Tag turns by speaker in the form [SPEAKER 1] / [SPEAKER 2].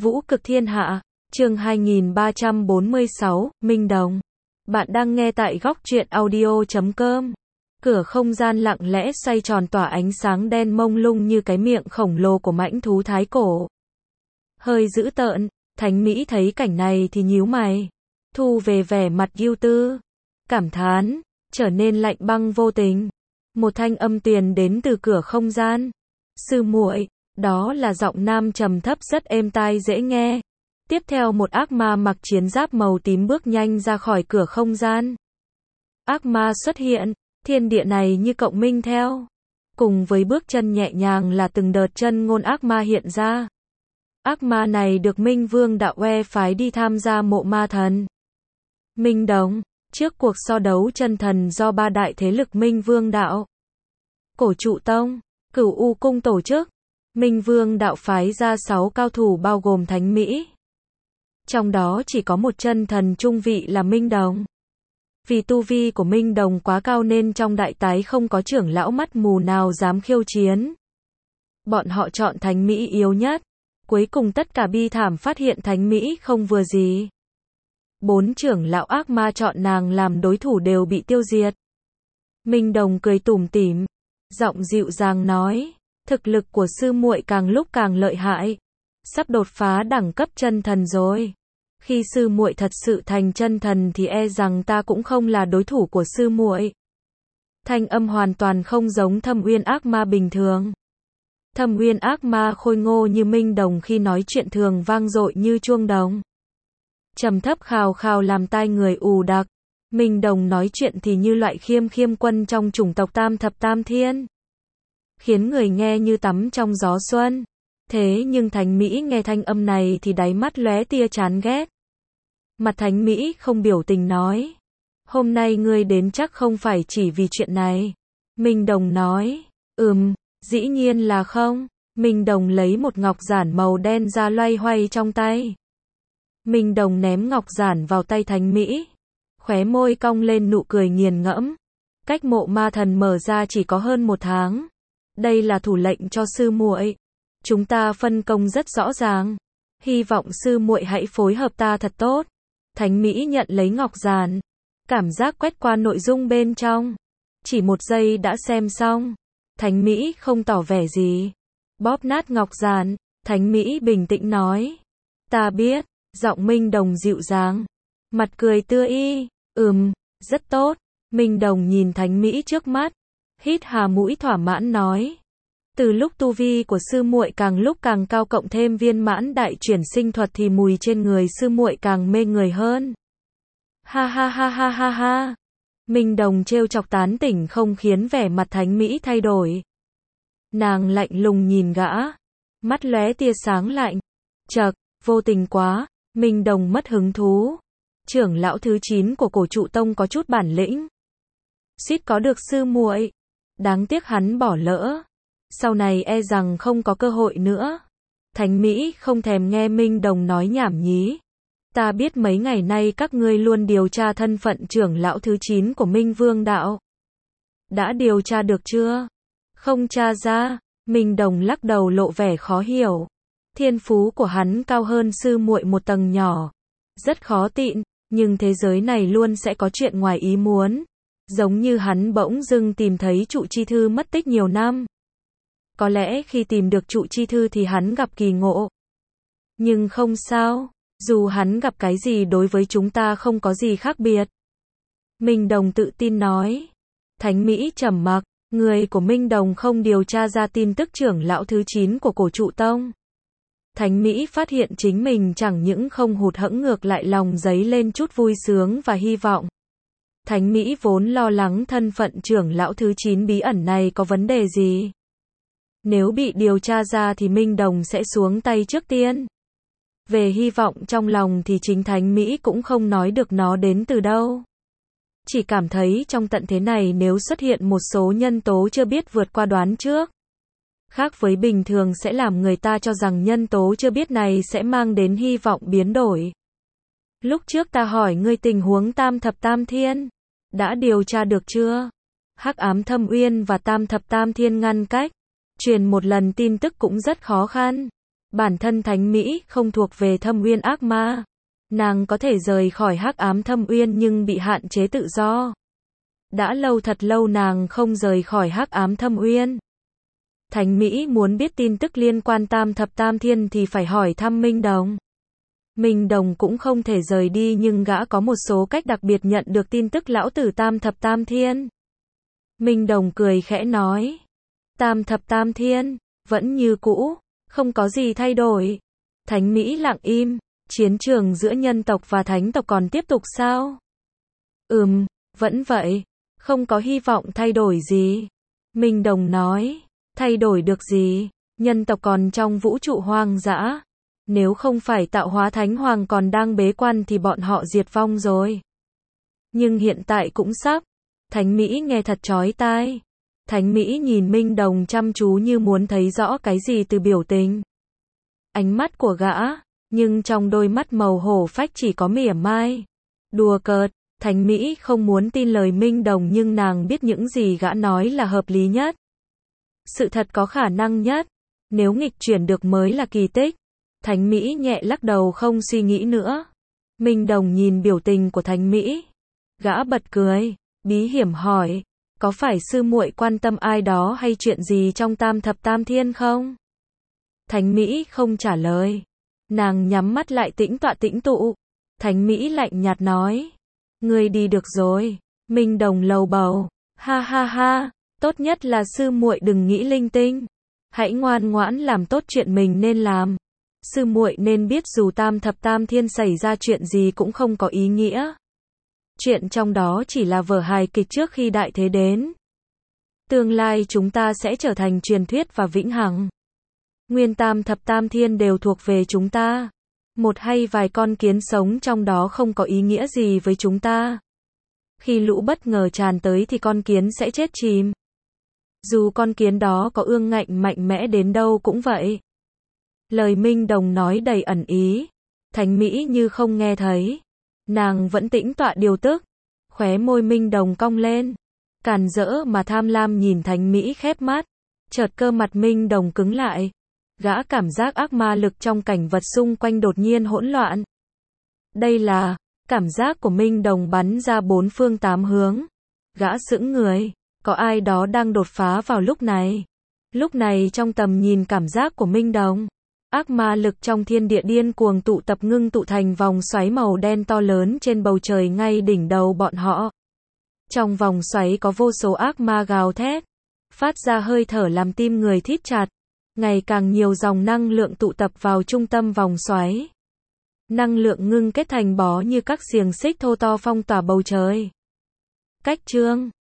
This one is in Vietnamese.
[SPEAKER 1] Vũ cực thiên hạ, chương 2346, Minh Đồng. Bạn đang nghe tại góc truyện audio.com. Cửa không gian lặng lẽ xoay tròn tỏa ánh sáng đen mông lung như cái miệng khổng lồ của mãnh thú thái cổ. Hơi dữ tợn, Thánh Mỹ thấy cảnh này thì nhíu mày. Thu về vẻ mặt ưu tư. Cảm thán, trở nên lạnh băng vô tình. Một thanh âm truyền đến từ cửa không gian. Sư muội. Đó là giọng nam trầm thấp rất êm tai dễ nghe. Tiếp theo một ác ma mặc chiến giáp màu tím bước nhanh ra khỏi cửa không gian. Ác ma xuất hiện, thiên địa này như cộng minh theo. Cùng với bước chân nhẹ nhàng là từng đợt chân ngôn ác ma hiện ra. Ác ma này được Minh Vương Đạo Oe phái đi tham gia mộ ma thần. Minh Đồng, trước cuộc so đấu chân thần do ba đại thế lực Minh Vương Đạo, Cổ Trụ Tông, Cửu U Cung tổ chức. Minh Vương Đạo phái ra 6 cao thủ bao gồm Thánh Mỹ. Trong đó chỉ có một chân thần trung vị là Minh Đồng. Vì tu vi của Minh Đồng quá cao nên trong đại tái không có trưởng lão mắt mù nào dám khiêu chiến. Bọn họ chọn Thánh Mỹ yếu nhất. Cuối cùng tất cả bi thảm phát hiện Thánh Mỹ không vừa gì. 4 trưởng lão ác ma chọn nàng làm đối thủ đều bị tiêu diệt. Minh Đồng cười tủm tỉm, giọng dịu dàng nói. Thực lực của sư muội càng lúc càng lợi hại. Sắp đột phá đẳng cấp chân thần rồi. Khi sư muội thật sự thành chân thần thì e rằng ta cũng không là đối thủ của sư muội. Thanh âm hoàn toàn không giống Thâm Uyên ác ma bình thường. Thâm Uyên ác ma khôi ngô như Minh Đồng khi nói chuyện thường vang dội như chuông đồng. Trầm thấp khào khào làm tai người ù đặc. Minh Đồng nói chuyện thì như loại khiêm khiêm quân trong chủng tộc Tam Thập Tam Thiên. Khiến người nghe như tắm trong gió xuân. Thế nhưng Thánh Mỹ nghe thanh âm này thì đáy mắt lóe tia chán ghét. Mặt Thánh Mỹ không biểu tình nói. Hôm nay ngươi đến chắc không phải chỉ vì chuyện này. Minh Đồng nói. Dĩ nhiên là không. Minh Đồng lấy một ngọc giản màu đen ra loay hoay trong tay. Minh Đồng ném ngọc giản vào tay Thánh Mỹ. Khóe môi cong lên nụ cười nghiền ngẫm. Cách mộ ma thần mở ra chỉ có hơn 1 tháng. Đây là thủ lệnh cho sư muội. Chúng ta phân công rất rõ ràng. Hy vọng sư muội hãy phối hợp ta thật tốt. Thánh Mỹ nhận lấy ngọc giản. Cảm giác quét qua nội dung bên trong. Chỉ 1 giây đã xem xong. Thánh Mỹ không tỏ vẻ gì. Bóp nát ngọc giản. Thánh Mỹ bình tĩnh nói. Ta biết. Giọng Minh Đồng dịu dàng. Mặt cười tươi y. Rất tốt. Minh Đồng nhìn Thánh Mỹ trước mắt. Hít hà mũi thỏa mãn nói. Từ lúc tu vi của sư muội càng lúc càng cao cộng thêm viên mãn đại chuyển sinh thuật thì mùi trên người sư muội càng mê người hơn. Ha ha ha ha ha ha. Minh Đồng trêu chọc tán tỉnh không khiến vẻ mặt Thánh Mỹ thay đổi. Nàng lạnh lùng nhìn gã. Mắt lóe tia sáng lạnh. Chậc, vô tình quá. Minh Đồng mất hứng thú. Trưởng lão thứ 9 của Cổ Trụ Tông có chút bản lĩnh. Suýt có được sư muội. Đáng tiếc hắn bỏ lỡ. Sau này e rằng không có cơ hội nữa. Thánh Mỹ không thèm nghe Minh Đồng nói nhảm nhí. Ta biết mấy ngày nay các ngươi luôn điều tra thân phận trưởng lão thứ 9 của Minh Vương Đạo. Đã điều tra được chưa? Không tra ra. Minh Đồng lắc đầu lộ vẻ khó hiểu. Thiên phú của hắn cao hơn sư muội 1 tầng nhỏ. Rất khó tịn, nhưng thế giới này luôn sẽ có chuyện ngoài ý muốn. Giống như hắn bỗng dưng tìm thấy trụ chi thư mất tích nhiều năm. Có lẽ khi tìm được trụ chi thư thì hắn gặp kỳ ngộ. Nhưng không sao, dù hắn gặp cái gì đối với chúng ta không có gì khác biệt. Minh Đồng tự tin nói. Thánh Mỹ trầm mặc, người của Minh Đồng không điều tra ra tin tức trưởng lão thứ 9 của Cổ Trụ Tông. Thánh Mỹ phát hiện chính mình chẳng những không hụt hẫng ngược lại lòng dấy lên chút vui sướng và hy vọng. Thánh Mỹ vốn lo lắng thân phận trưởng lão thứ 9 bí ẩn này có vấn đề gì. Nếu bị điều tra ra thì Minh Đồng sẽ xuống tay trước tiên. Về hy vọng trong lòng thì chính Thánh Mỹ cũng không nói được nó đến từ đâu. Chỉ cảm thấy trong tận thế này nếu xuất hiện một số nhân tố chưa biết vượt qua đoán trước. Khác với bình thường sẽ làm người ta cho rằng nhân tố chưa biết này sẽ mang đến hy vọng biến đổi. Lúc trước ta hỏi ngươi tình huống Tam Thập Tam Thiên. Đã điều tra được chưa? Hắc ám Thâm Uyên và Tam Thập Tam Thiên ngăn cách. Truyền một lần tin tức cũng rất khó khăn. Bản thân Thánh Mỹ không thuộc về Thâm Uyên ác ma. Nàng có thể rời khỏi hắc ám Thâm Uyên nhưng bị hạn chế tự do. Đã lâu thật lâu nàng không rời khỏi hắc ám Thâm Uyên. Thánh Mỹ muốn biết tin tức liên quan Tam Thập Tam Thiên thì phải hỏi thăm Minh Đồng. Minh Đồng cũng không thể rời đi nhưng gã có một số cách đặc biệt nhận được tin tức lão tử Tam Thập Tam Thiên. Minh Đồng cười khẽ nói. Tam Thập Tam Thiên, vẫn như cũ, không có gì thay đổi. Thánh Mỹ lặng im, chiến trường giữa nhân tộc và thánh tộc còn tiếp tục sao? Vẫn vậy, không có hy vọng thay đổi gì. Minh Đồng nói, thay đổi được gì? Nhân tộc còn trong vũ trụ hoang dã. Nếu không phải tạo hóa thánh hoàng còn đang bế quan thì bọn họ diệt vong rồi. Nhưng hiện tại cũng sắp. Thánh Mỹ nghe thật chói tai. Thánh Mỹ nhìn Minh Đồng chăm chú như muốn thấy rõ cái gì từ biểu tình. Ánh mắt của gã, nhưng trong đôi mắt màu hổ phách chỉ có mỉa mai. Đùa cợt, Thánh Mỹ không muốn tin lời Minh Đồng nhưng nàng biết những gì gã nói là hợp lý nhất. Sự thật có khả năng nhất. Nếu nghịch chuyển được mới là kỳ tích. Thánh Mỹ nhẹ lắc đầu không suy nghĩ nữa. Minh Đồng nhìn biểu tình của Thánh Mỹ. Gã bật cười, bí hiểm hỏi. Có phải sư muội quan tâm ai đó hay chuyện gì trong Tam Thập Tam Thiên không? Thánh Mỹ không trả lời. Nàng nhắm mắt lại tĩnh tọa tĩnh tụ. Thánh Mỹ lạnh nhạt nói. Ngươi đi được rồi. Minh Đồng lầu bầu. Ha ha ha, tốt nhất là sư muội đừng nghĩ linh tinh. Hãy ngoan ngoãn làm tốt chuyện mình nên làm. Sư muội nên biết dù Tam Thập Tam Thiên xảy ra chuyện gì cũng không có ý nghĩa. Chuyện trong đó chỉ là vở hài kịch trước khi đại thế đến. Tương lai chúng ta sẽ trở thành truyền thuyết và vĩnh hằng. Nguyên Tam Thập Tam Thiên đều thuộc về chúng ta. Một hay vài con kiến sống trong đó không có ý nghĩa gì với chúng ta. Khi lũ bất ngờ tràn tới thì con kiến sẽ chết chìm. Dù con kiến đó có ương ngạnh mạnh mẽ đến đâu cũng vậy. Lời Minh Đồng nói đầy ẩn ý. Thánh Mỹ như không nghe thấy. Nàng vẫn tĩnh tọa điều tức. Khóe môi Minh Đồng cong lên. Càn rỡ mà tham lam nhìn Thánh Mỹ khép mắt. Chợt cơ mặt Minh Đồng cứng lại. Gã cảm giác ác ma lực trong cảnh vật xung quanh đột nhiên hỗn loạn. Đây là cảm giác của Minh Đồng bắn ra bốn phương tám hướng. Gã sững người. Có ai đó đang đột phá vào lúc này. Lúc này trong tầm nhìn cảm giác của Minh Đồng. Ác ma lực trong thiên địa điên cuồng tụ tập ngưng tụ thành vòng xoáy màu đen to lớn trên bầu trời ngay đỉnh đầu bọn họ. Trong vòng xoáy có vô số ác ma gào thét, phát ra hơi thở làm tim người thít chặt. Ngày càng nhiều dòng năng lượng tụ tập vào trung tâm vòng xoáy. Năng lượng ngưng kết thành bó như các xiềng xích thô to phong tỏa bầu trời. Cách chương